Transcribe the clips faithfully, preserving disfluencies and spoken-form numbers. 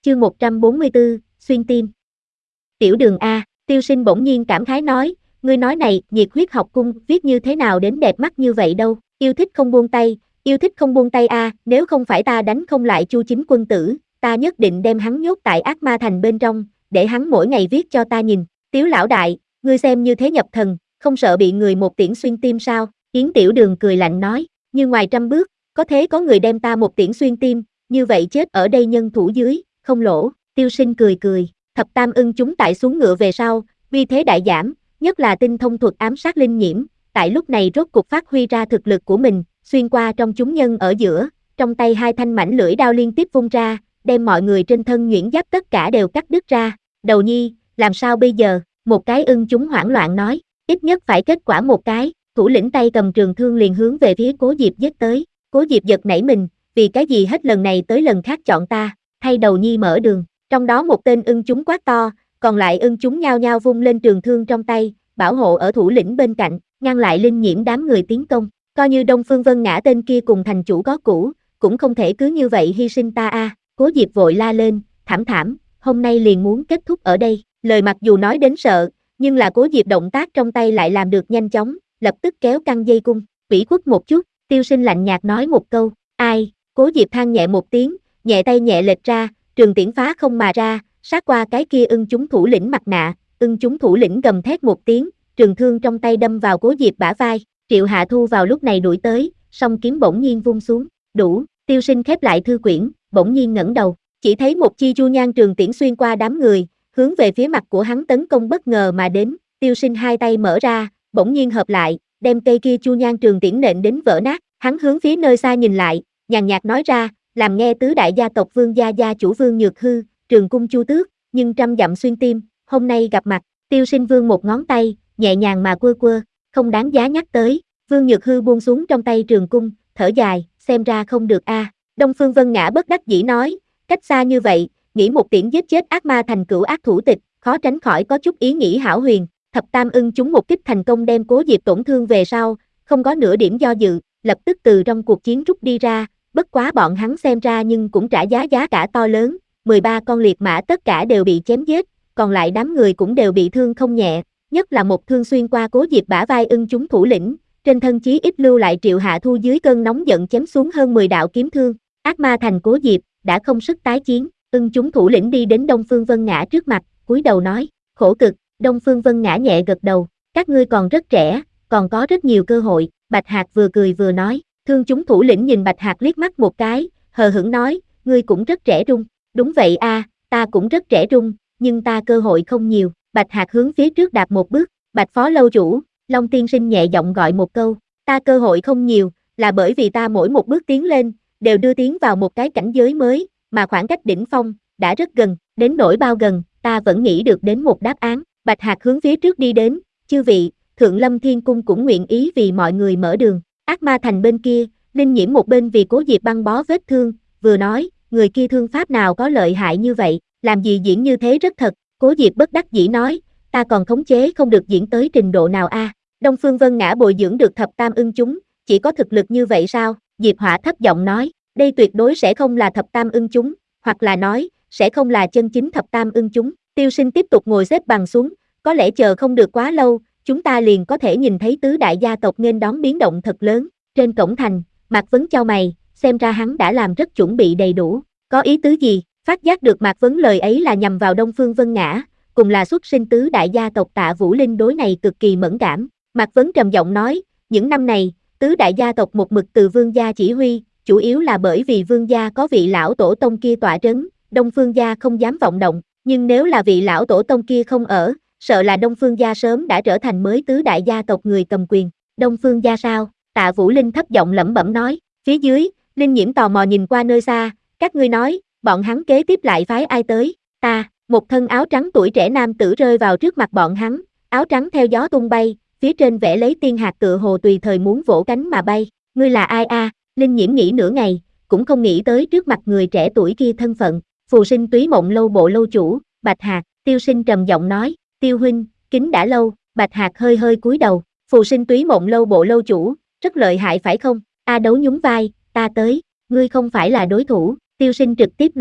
chương một trăm bốn mươi tư, xuyên tim. Tiểu Đường A, Tiêu Sinh bỗng nhiên cảm khái nói, ngươi nói này, nhiệt huyết học cung, viết như thế nào đến đẹp mắt như vậy đâu, yêu thích không buông tay, yêu thích không buông tay a, nếu không phải ta đánh không lại Chu Chính Quân tử, ta nhất định đem hắn nhốt tại ác ma thành bên trong, để hắn mỗi ngày viết cho ta nhìn. Tiếu lão đại, ngươi xem như thế nhập thần, không sợ bị người một tiễn xuyên tim sao? Yến Tiểu Đường cười lạnh nói, như ngoài trăm bước, có thế có người đem ta một tiễn xuyên tim, như vậy chết ở đây nhân thủ dưới, không lỗ. Tiêu Sinh cười cười, thập tam ưng chúng tại xuống ngựa về sau, uy thế đại giảm, nhất là tinh thông thuật ám sát linh nhiễm, tại lúc này rốt cục phát huy ra thực lực của mình, xuyên qua trong chúng nhân ở giữa, trong tay hai thanh mảnh lưỡi đao liên tiếp vung ra, đem mọi người trên thân nhuyễn giáp tất cả đều cắt đứt ra. Đầu nhi, làm sao bây giờ? Một cái ưng chúng hoảng loạn nói, ít nhất phải kết quả một cái, thủ lĩnh tay cầm trường thương liền hướng về phía Cố Diệp giết tới. Cố Diệp giật nảy mình, vì cái gì hết lần này tới lần khác chọn ta, thay đầu nhi mở đường. Trong đó một tên ưng chúng quát to, còn lại ưng chúng nhao nhao vung lên trường thương trong tay, bảo hộ ở thủ lĩnh bên cạnh, ngăn lại linh nhiễm đám người tiến công. Coi như Đông Phương Vân Ngã tên kia cùng thành chủ có cũ, cũng không thể cứ như vậy hy sinh ta a. À. Cố Diệp vội la lên, thảm thảm, hôm nay liền muốn kết thúc ở đây. Lời mặc dù nói đến sợ, nhưng là Cố Diệp động tác trong tay lại làm được nhanh chóng, lập tức kéo căng dây cung, ủy khuất một chút, Tiêu Sinh lạnh nhạt nói một câu, ai? Cố Diệp than nhẹ một tiếng, nhẹ tay nhẹ lệch ra, trường tiễn phá không mà ra, sát qua cái kia ưng chúng thủ lĩnh mặt nạ, ưng chúng thủ lĩnh gầm thét một tiếng, trường thương trong tay đâm vào Cố Diệp bả vai. Triệu Hạ Thu vào lúc này đuổi tới, song kiếm bỗng nhiên vung xuống, đủ. Tiêu Sinh khép lại thư quyển, bỗng nhiên ngẩng đầu, chỉ thấy một chi chu nhan trường tiễn xuyên qua đám người, hướng về phía mặt của hắn tấn công bất ngờ mà đến. Tiêu Sinh hai tay mở ra, bỗng nhiên hợp lại, đem cây kia chu nhan trường tiễn nện đến vỡ nát. Hắn hướng phía nơi xa nhìn lại, nhàn nhạt nói ra, làm nghe tứ đại gia tộc Vương gia gia chủ Vương Nhược Hư, trường cung Chu Tước, nhưng trăm dặm xuyên tim, hôm nay gặp mặt. Tiêu Sinh vương một ngón tay, nhẹ nhàng mà quơ quơ, không đáng giá nhắc tới. Vương Nhược Hư buông xuống trong tay trường cung, thở dài, xem ra không được a. À. Đông Phương Vân Ngã bất đắc dĩ nói, cách xa như vậy, nghĩ một tiễn giết chết ác ma thành cửu ác thủ tịch, khó tránh khỏi có chút ý nghĩ hão huyền. Thập tam ưng chúng một kích thành công đem Cố Diệp tổn thương về sau, không có nửa điểm do dự, lập tức từ trong cuộc chiến rút đi ra, bất quá bọn hắn xem ra nhưng cũng trả giá giá cả to lớn, mười ba con liệt mã tất cả đều bị chém giết, còn lại đám người cũng đều bị thương không nhẹ, nhất là một thương xuyên qua Cố Diệp bả vai ưng chúng thủ lĩnh, trên thân chí ít lưu lại Triệu Hạ Thu dưới cơn nóng giận chém xuống hơn mười đạo kiếm thương. Ác ma thành Cố Diệp đã không sức tái chiến, ưng chúng thủ lĩnh đi đến Đông Phương Vân Ngã trước mặt, cúi đầu nói, khổ cực. Đông Phương Vân Ngã nhẹ gật đầu, các ngươi còn rất trẻ, còn có rất nhiều cơ hội. Bạch Hạc vừa cười vừa nói, thương chúng thủ lĩnh nhìn Bạch Hạc liếc mắt một cái, hờ hững nói, ngươi cũng rất trẻ trung. Đúng vậy a, à, ta cũng rất trẻ trung, nhưng ta cơ hội không nhiều. Bạch Hạc hướng phía trước đạp một bước, Bạch phó lâu chủ, Long tiên sinh nhẹ giọng gọi một câu, ta cơ hội không nhiều, là bởi vì ta mỗi một bước tiến lên, đều đưa tiến vào một cái cảnh giới mới, mà khoảng cách đỉnh phong, đã rất gần, đến nỗi bao gần, ta vẫn nghĩ được đến một đáp án. Bạch Hạc hướng phía trước đi đến, chư vị, Thượng Lâm Thiên Cung cũng nguyện ý vì mọi người mở đường. Ác ma thành bên kia, Linh Nhiễm một bên vì Cố Diệp băng bó vết thương, vừa nói, người kia thương pháp nào có lợi hại như vậy, làm gì diễn như thế rất thật. Cố Diệp bất đắc dĩ nói, ta còn khống chế không được diễn tới trình độ nào a. À. Đông Phương Vân Ngã bồi dưỡng được thập tam ưng chúng, chỉ có thực lực như vậy sao? Diệp Hỏa thấp giọng nói, đây tuyệt đối sẽ không là thập tam ưng chúng, hoặc là nói, sẽ không là chân chính thập tam ưng chúng. Tiêu Sinh tiếp tục ngồi xếp bằng xuống, có lẽ chờ không được quá lâu, chúng ta liền có thể nhìn thấy tứ đại gia tộc nghênh đón biến động thật lớn. Trên cổng thành, Mạc Vấn chau mày, xem ra hắn đã làm rất chuẩn bị đầy đủ. Có ý tứ gì? Phát giác được Mạc Vấn lời ấy là nhằm vào Đông Phương Vân Ngã, cùng là xuất sinh tứ đại gia tộc Tạ Vũ Linh đối này cực kỳ mẫn cảm. Mạc Vấn trầm giọng nói, những năm này, tứ đại gia tộc một mực từ vương gia chỉ huy, chủ yếu là bởi vì vương gia có vị lão tổ tông kia tọa trấn, Đông Phương gia không dám vọng động, nhưng nếu là vị lão tổ tông kia không ở, sợ là Đông Phương gia sớm đã trở thành mới tứ đại gia tộc người cầm quyền. Đông Phương gia sao? Tạ Vũ Linh thấp giọng lẩm bẩm nói. Phía dưới, Linh Nhiễm tò mò nhìn qua nơi xa, các ngươi nói, bọn hắn kế tiếp lại phái ai tới? Ta, một thân áo trắng tuổi trẻ nam tử rơi vào trước mặt bọn hắn, áo trắng theo gió tung bay, phía trên vẽ lấy tiên hạt tựa hồ tùy thời muốn vỗ cánh mà bay. Ngươi là ai a? À? Linh Nhiễm nghĩ nửa ngày, cũng không nghĩ tới trước mặt người trẻ tuổi kia thân phận. Phù Sinh Túy Mộng lâu bộ lâu chủ, Bạch Hạc. Tiêu Sinh trầm giọng nói, Tiêu huynh, kính đã lâu. Bạch Hạc hơi hơi cúi đầu. Phù Sinh Túy Mộng lâu bộ lâu chủ, rất lợi hại phải không? A Đấu nhún vai, ta tới, ngươi không phải là đối thủ. Tiêu Sinh trực tiếp nói,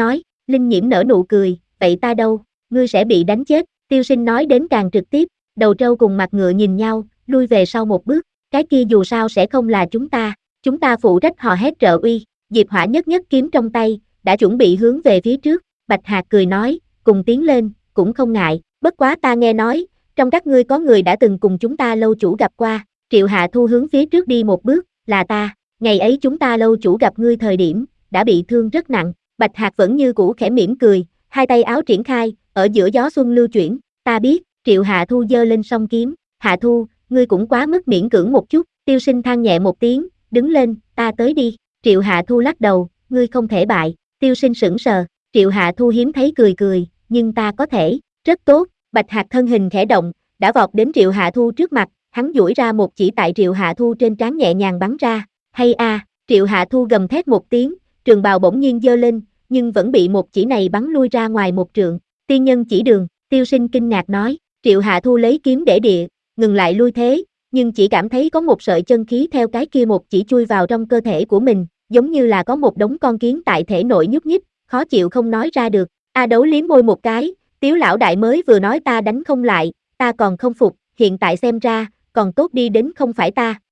Linh Nhiễm nở nụ cười, vậy ta đâu, ngươi sẽ bị đánh chết, Tiêu Sinh nói đến càng trực tiếp, đầu trâu cùng mặt ngựa nhìn nhau, lui về sau một bước, cái kia dù sao sẽ không là chúng ta, chúng ta phụ trách hò hét trợ uy, Diệp Hỏa nhất nhất kiếm trong tay, đã chuẩn bị hướng về phía trước, Bạch Hạc cười nói, cùng tiến lên, cũng không ngại, bất quá ta nghe nói, trong các ngươi có người đã từng cùng chúng ta lâu chủ gặp qua, Triệu Hạ Thu hướng phía trước đi một bước, là ta, ngày ấy chúng ta lâu chủ gặp ngươi thời điểm, đã bị thương rất nặng, Bạch Hạc vẫn như cũ khẽ mỉm cười, hai tay áo triển khai, ở giữa gió xuân lưu chuyển, ta biết, Triệu Hạ Thu giơ lên song kiếm, Hạ Thu, ngươi cũng quá mức miễn cưỡng một chút, Tiêu Sinh than nhẹ một tiếng, đứng lên, ta tới đi, Triệu Hạ Thu lắc đầu, ngươi không thể bại, Tiêu Sinh sững sờ, Triệu Hạ Thu hiếm thấy cười cười, nhưng ta có thể, rất tốt, Bạch Hạc thân hình khẽ động, đã vọt đến Triệu Hạ Thu trước mặt, hắn duỗi ra một chỉ tại Triệu Hạ Thu trên trán nhẹ nhàng bắn ra, hay a, Triệu Hạ Thu gầm thét một tiếng, trường bào bỗng nhiên giơ lên, nhưng vẫn bị một chỉ này bắn lui ra ngoài một trượng, tiên nhân chỉ đường, Tiêu Sinh kinh ngạc nói, Triệu Hạ Thu lấy kiếm để địa, ngừng lại lui thế, nhưng chỉ cảm thấy có một sợi chân khí theo cái kia một chỉ chui vào trong cơ thể của mình, giống như là có một đống con kiến tại thể nội nhúc nhích, khó chịu không nói ra được, A Đấu liếm môi một cái, Tiếu lão đại mới vừa nói ta đánh không lại, ta còn không phục, hiện tại xem ra, còn tốt đi đến không phải ta,